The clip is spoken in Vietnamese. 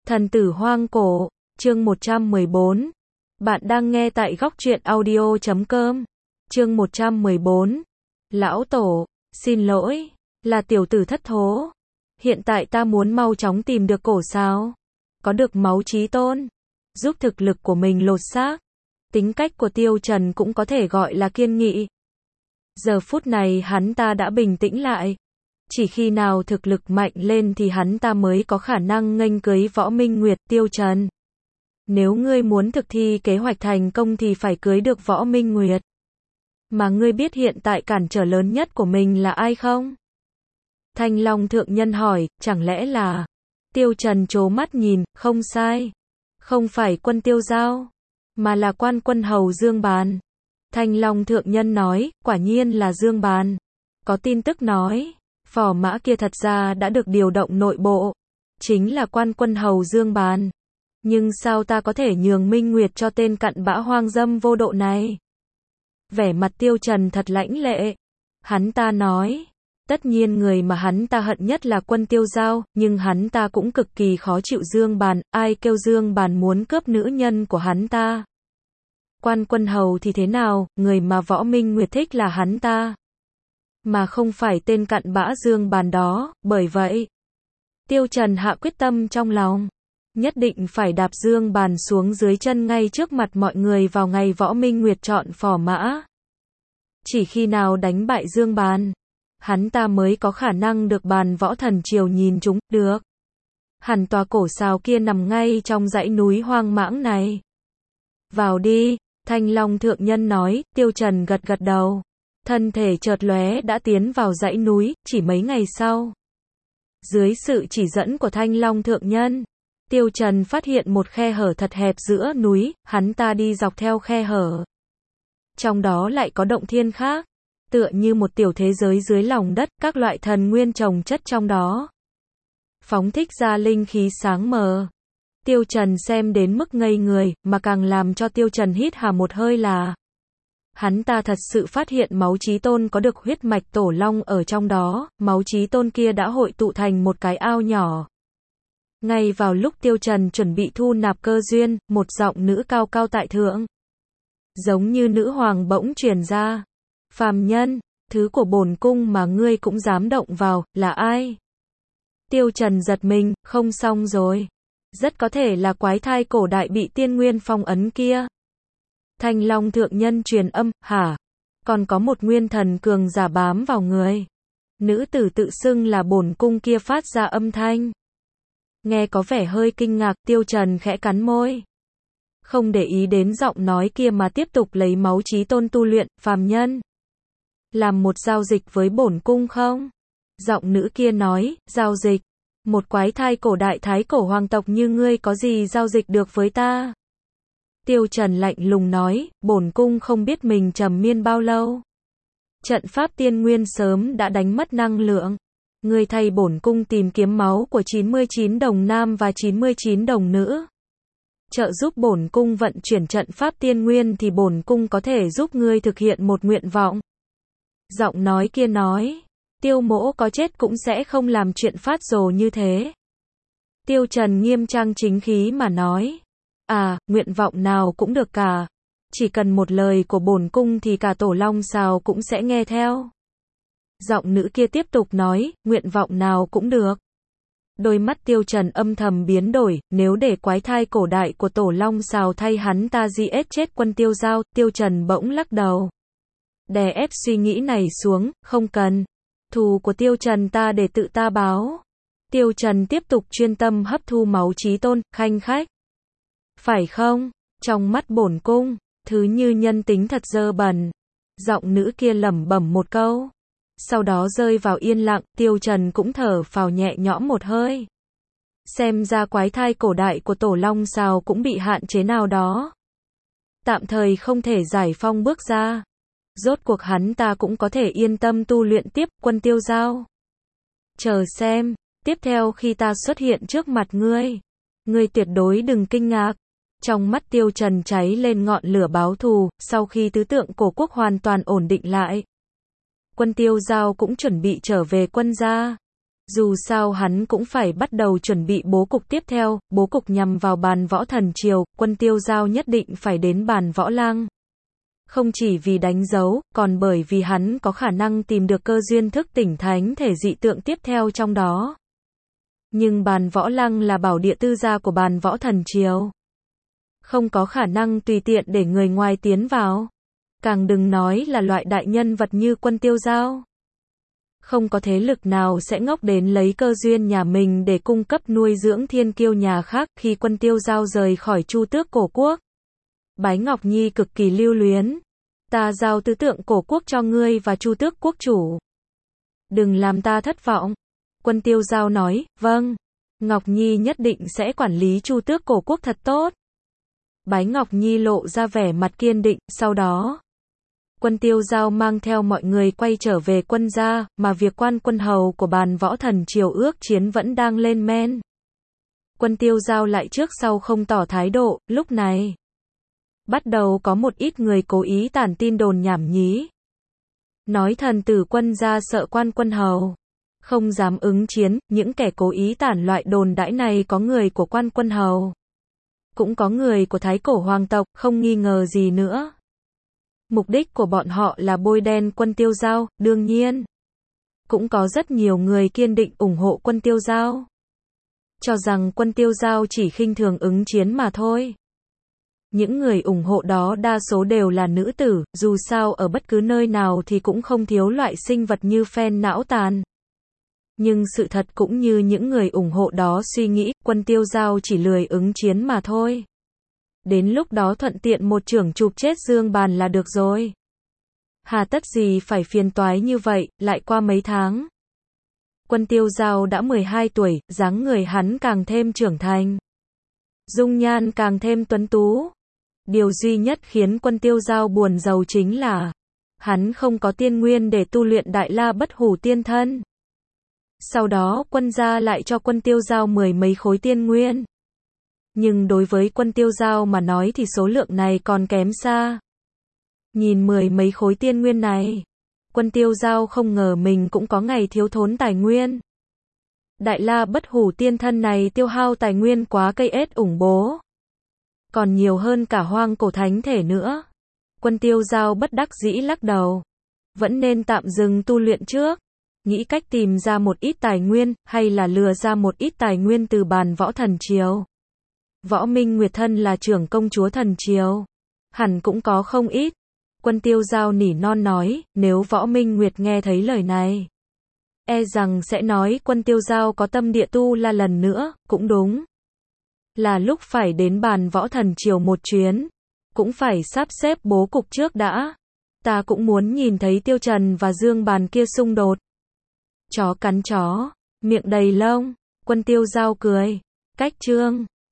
Thần tử hoang cổ, chương 114. Bạn đang nghe tại góc truyện audio.com. Chương 114. Lão Tổ, xin lỗi, là tiểu tử thất thố. Hiện tại ta muốn mau chóng tìm được cổ sao. Có được máu chí tôn, giúp thực lực của mình lột xác. Tính cách của Tiêu Trần cũng có thể gọi là kiên nghị. Giờ phút này hắn ta đã bình tĩnh lại. Chỉ khi nào thực lực mạnh lên thì hắn ta mới có khả năng nghênh cưới Võ Minh Nguyệt. Tiêu Trần, nếu ngươi muốn thực thi kế hoạch thành công thì phải cưới được Võ Minh Nguyệt. Mà ngươi biết hiện tại cản trở lớn nhất của mình là ai không? Thanh Long Thượng Nhân hỏi, chẳng lẽ là... Tiêu Trần trố mắt nhìn, không sai. Không phải Quân Tiêu Giao, mà là Quan Quân Hầu Dương Bàn. Thanh Long Thượng Nhân nói, quả nhiên là Dương Bàn. Có tin tức nói, phò mã kia thật ra đã được điều động nội bộ. Chính là Quan Quân Hầu Dương Bàn. Nhưng sao ta có thể nhường Minh Nguyệt cho tên cặn bã hoang dâm vô độ này? Vẻ mặt Tiêu Trần thật lãnh lệ. Hắn ta nói, tất nhiên người mà hắn ta hận nhất là Quân Tiêu Giao, nhưng hắn ta cũng cực kỳ khó chịu Dương Bàn. Ai kêu Dương Bàn muốn cướp nữ nhân của hắn ta? Quan Quân Hầu thì thế nào, người mà Võ Minh Nguyệt thích là hắn ta, mà không phải tên cặn bã Dương Bàn đó. Bởi vậy, Tiêu Trần hạ quyết tâm trong lòng, nhất định phải đạp Dương Bàn xuống dưới chân ngay trước mặt mọi người vào ngày Võ Minh Nguyệt chọn phò mã. Chỉ khi nào đánh bại Dương Bàn, hắn ta mới có khả năng được Bàn Võ Thần Triều nhìn chúng. Được. Hẳn tòa cổ sào kia nằm ngay trong dãy núi hoang mãng này. Vào đi, Thanh Long Thượng Nhân nói. Tiêu Trần gật gật đầu. Thân thể chợt lóe đã tiến vào dãy núi. Chỉ mấy ngày sau, dưới sự chỉ dẫn của Thanh Long Thượng Nhân, Tiêu Trần phát hiện một khe hở thật hẹp giữa núi. Hắn ta đi dọc theo khe hở, trong đó lại có động thiên khác, tựa như một tiểu thế giới dưới lòng đất. Các loại thần nguyên chồng chất trong đó, phóng thích ra linh khí sáng mờ. Tiêu Trần xem đến mức ngây người, mà càng làm cho Tiêu Trần hít hà một hơi là hắn ta thật sự phát hiện máu chí tôn có được huyết mạch tổ long ở trong đó. Máu chí tôn kia đã hội tụ thành một cái ao nhỏ. Ngay vào lúc Tiêu Trần chuẩn bị thu nạp cơ duyên, một giọng nữ cao cao tại thượng, giống như nữ hoàng bỗng truyền ra. Phàm nhân, thứ của bổn cung mà ngươi cũng dám động vào, là ai? Tiêu Trần giật mình, không xong rồi. Rất có thể là quái thai cổ đại bị tiên nguyên phong ấn kia. Thanh Long Thượng Nhân truyền âm, hả? Còn có một nguyên thần cường giả bám vào người. Nữ tử tự xưng là bổn cung kia phát ra âm thanh. Nghe có vẻ hơi kinh ngạc. Tiêu Trần khẽ cắn môi, không để ý đến giọng nói kia mà tiếp tục lấy máu chí tôn tu luyện. Phàm nhân, làm một giao dịch với bổn cung không? Giọng nữ kia nói, giao dịch? Một quái thai cổ đại thái cổ hoàng tộc như ngươi có gì giao dịch được với ta? Tiêu Trần lạnh lùng nói, bổn cung không biết mình trầm miên bao lâu. Trận pháp tiên nguyên sớm đã đánh mất năng lượng. Ngươi thay bổn cung tìm kiếm máu của 99 đồng nam và 99 đồng nữ. Trợ giúp bổn cung vận chuyển trận pháp tiên nguyên thì bổn cung có thể giúp ngươi thực hiện một nguyện vọng. Giọng nói kia nói, Tiêu mỗ có chết cũng sẽ không làm chuyện phát rồ như thế. Tiêu Trần nghiêm trang chính khí mà nói, nguyện vọng nào cũng được cả. Chỉ cần một lời của bổn cung thì cả tổ long sào cũng sẽ nghe theo. Giọng nữ kia tiếp tục nói, nguyện vọng nào cũng được. Đôi mắt Tiêu Trần âm thầm biến đổi, nếu để quái thai cổ đại của tổ long sào thay hắn ta giết chết Quân Tiêu Giao. Tiêu Trần bỗng lắc đầu, đè ép suy nghĩ này xuống, không cần. Thù của Tiêu Trần ta để tự ta báo. Tiêu Trần tiếp tục chuyên tâm hấp thu máu chí tôn, khanh khách. Phải không? Trong mắt bổn cung, thứ như nhân tính thật dơ bẩn. Giọng nữ kia lẩm bẩm một câu, sau đó rơi vào yên lặng. Tiêu Trần cũng thở phào nhẹ nhõm một hơi. Xem ra quái thai cổ đại của tổ long sào cũng bị hạn chế nào đó, tạm thời không thể giải phong bước ra. Rốt cuộc hắn ta cũng có thể yên tâm tu luyện tiếp. Quân Tiêu Giao, chờ xem, tiếp theo khi ta xuất hiện trước mặt ngươi, ngươi tuyệt đối đừng kinh ngạc. Trong mắt Tiêu Trần cháy lên ngọn lửa báo thù. Sau khi tứ tượng cổ quốc hoàn toàn ổn định lại, Quân Tiêu Giao cũng chuẩn bị trở về quân gia. Dù sao hắn cũng phải bắt đầu chuẩn bị bố cục tiếp theo, bố cục nhằm vào bàn võ thần triều, quân Tiêu Giao nhất định phải đến bàn võ lăng. Không chỉ vì đánh dấu, còn bởi vì hắn có khả năng tìm được cơ duyên thức tỉnh thánh thể dị tượng tiếp theo trong đó. Nhưng bàn võ lăng là bảo địa tư gia của bàn võ thần triều. Không có khả năng tùy tiện để người ngoài tiến vào. Càng đừng nói là loại đại nhân vật như quân Tiêu Giao. Không có thế lực nào sẽ ngốc đến lấy cơ duyên nhà mình để cung cấp nuôi dưỡng thiên kiêu nhà khác. Khi quân Tiêu Giao rời khỏi Chu Tước cổ quốc, Bái Ngọc Nhi cực kỳ lưu luyến. Ta giao tứ tượng cổ quốc cho ngươi và Chu Tước quốc chủ. Đừng làm ta thất vọng. Quân Tiêu Giao nói, vâng. Ngọc Nhi nhất định sẽ quản lý Chu Tước cổ quốc thật tốt. Bái Ngọc Nhi lộ ra vẻ mặt kiên định, sau đó quân Tiêu Giao mang theo mọi người quay trở về quân gia, mà việc quan quân hầu của bàn võ thần triều ước chiến vẫn đang lên men. Quân Tiêu Giao lại trước sau không tỏ thái độ, lúc này bắt đầu có một ít người cố ý tản tin đồn nhảm nhí. Nói thần tử quân gia sợ quan quân hầu không dám ứng chiến, những kẻ cố ý tản loại đồn đãi này có người của quan quân hầu, cũng có người của thái cổ hoàng tộc, không nghi ngờ gì nữa. Mục đích của bọn họ là bôi đen quân Tiêu Giao, đương nhiên. Cũng có rất nhiều người kiên định ủng hộ quân Tiêu Giao. Cho rằng quân Tiêu Giao chỉ khinh thường ứng chiến mà thôi. Những người ủng hộ đó đa số đều là nữ tử, dù sao ở bất cứ nơi nào thì cũng không thiếu loại sinh vật như phen não tàn. Nhưng sự thật cũng như những người ủng hộ đó suy nghĩ, quân Tiêu Giao chỉ lười ứng chiến mà thôi. Đến lúc đó thuận tiện một chưởng chụp chết Dương Bàn là được rồi. Hà tất gì phải phiền toái như vậy, lại qua mấy tháng. Quân Tiêu Giao đã 12 tuổi, dáng người hắn càng thêm trưởng thành. Dung nhan càng thêm tuấn tú. Điều duy nhất khiến quân Tiêu Giao buồn rầu chính là hắn không có tiên nguyên để tu luyện Đại La Bất Hủ Tiên Thân. Sau đó quân gia lại cho quân Tiêu Giao 10 mấy khối tiên nguyên. Nhưng đối với quân Tiêu Giao mà nói thì số lượng này còn kém xa. Nhìn 10 mấy khối tiên nguyên này, quân Tiêu Giao không ngờ mình cũng có ngày thiếu thốn tài nguyên. Đại La Bất Hủ Tiên Thân này tiêu hao tài nguyên quá cây ết ủng bố. Còn nhiều hơn cả hoang cổ thánh thể nữa. Quân Tiêu Giao bất đắc dĩ lắc đầu. Vẫn nên tạm dừng tu luyện trước. Nghĩ cách tìm ra một ít tài nguyên, hay là lừa ra một ít tài nguyên từ bàn võ thần triều. Võ Minh Nguyệt thân là trưởng công chúa thần triều. Hẳn cũng có không ít. Quân Tiêu Giao nỉ non nói, nếu Võ Minh Nguyệt nghe thấy lời này, e rằng sẽ nói quân Tiêu Giao có tâm địa tu la lần nữa, cũng đúng. Là lúc phải đến bàn võ thần triều một chuyến. Cũng phải sắp xếp bố cục trước đã. Ta cũng muốn nhìn thấy Tiêu Trần và Dương Bàn kia xung đột. Chó cắn chó, miệng đầy lông. Quân Tiêu Giao cười. Cách chương